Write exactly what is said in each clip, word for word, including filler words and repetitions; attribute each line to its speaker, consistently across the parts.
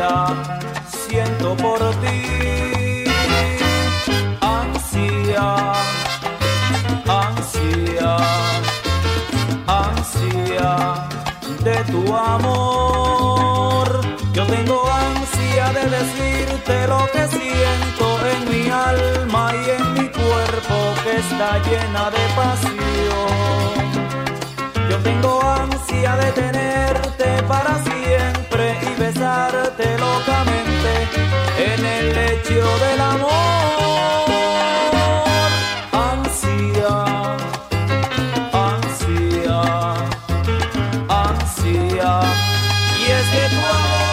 Speaker 1: ansia siento por ti. Ansia, ansia, ansia de tu amor. Yo tengo ansia de decirte lo que siento en mi alma y en mi cuerpo que está llena de pasión. Yo tengo ansia de tenerte para siempre y besarte locamente en el lecho del amor. Ansia, ansia, ansia, y es que tu amor.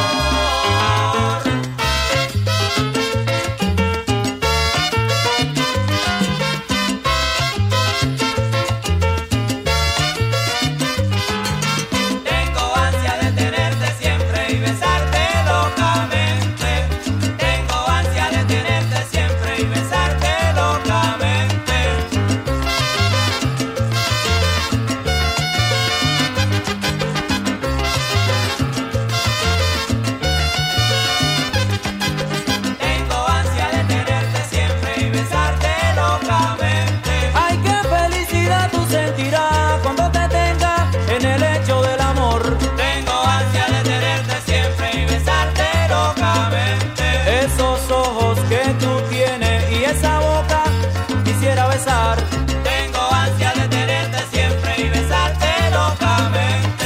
Speaker 2: Tengo ansia de tenerte siempre y besarte locamente.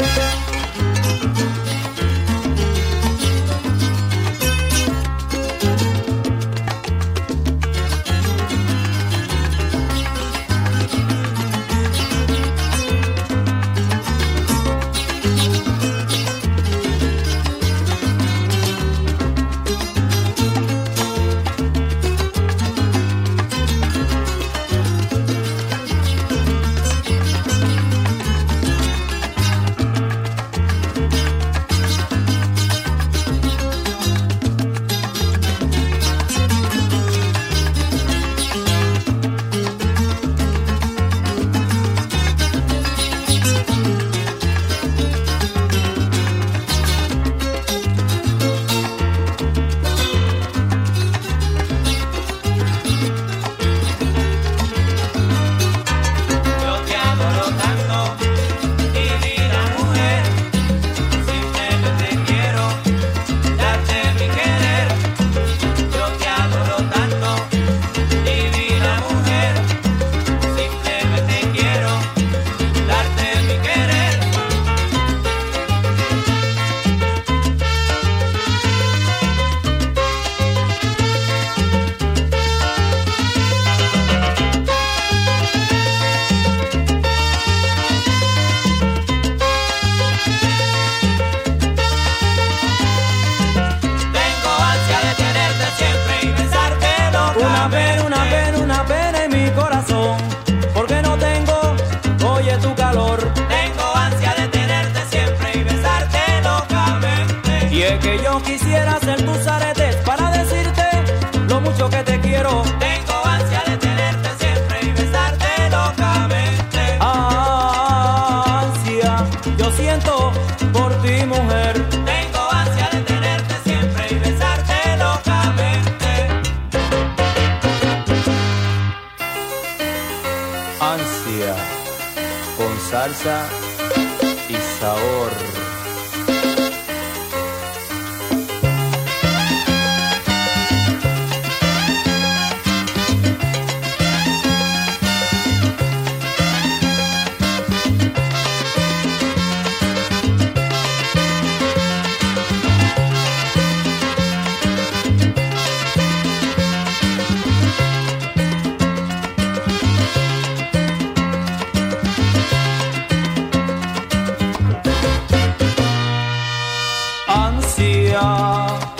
Speaker 1: Una pena, una pena, una pena en mi corazón, porque no tengo, oye, tu calor.
Speaker 2: Tengo ansia de tenerte siempre y besarte locamente.
Speaker 1: Y es que yo quisiera ser tus aretes para decirte lo mucho que te quiero.
Speaker 2: Tengo ansia de tenerte siempre y besarte locamente.
Speaker 1: Ansia, yo siento por ti, mujer.
Speaker 2: Tengo ansia de tenerte siempre y besarte locamente.
Speaker 1: Ansia, con salsa y sabor. Ansia,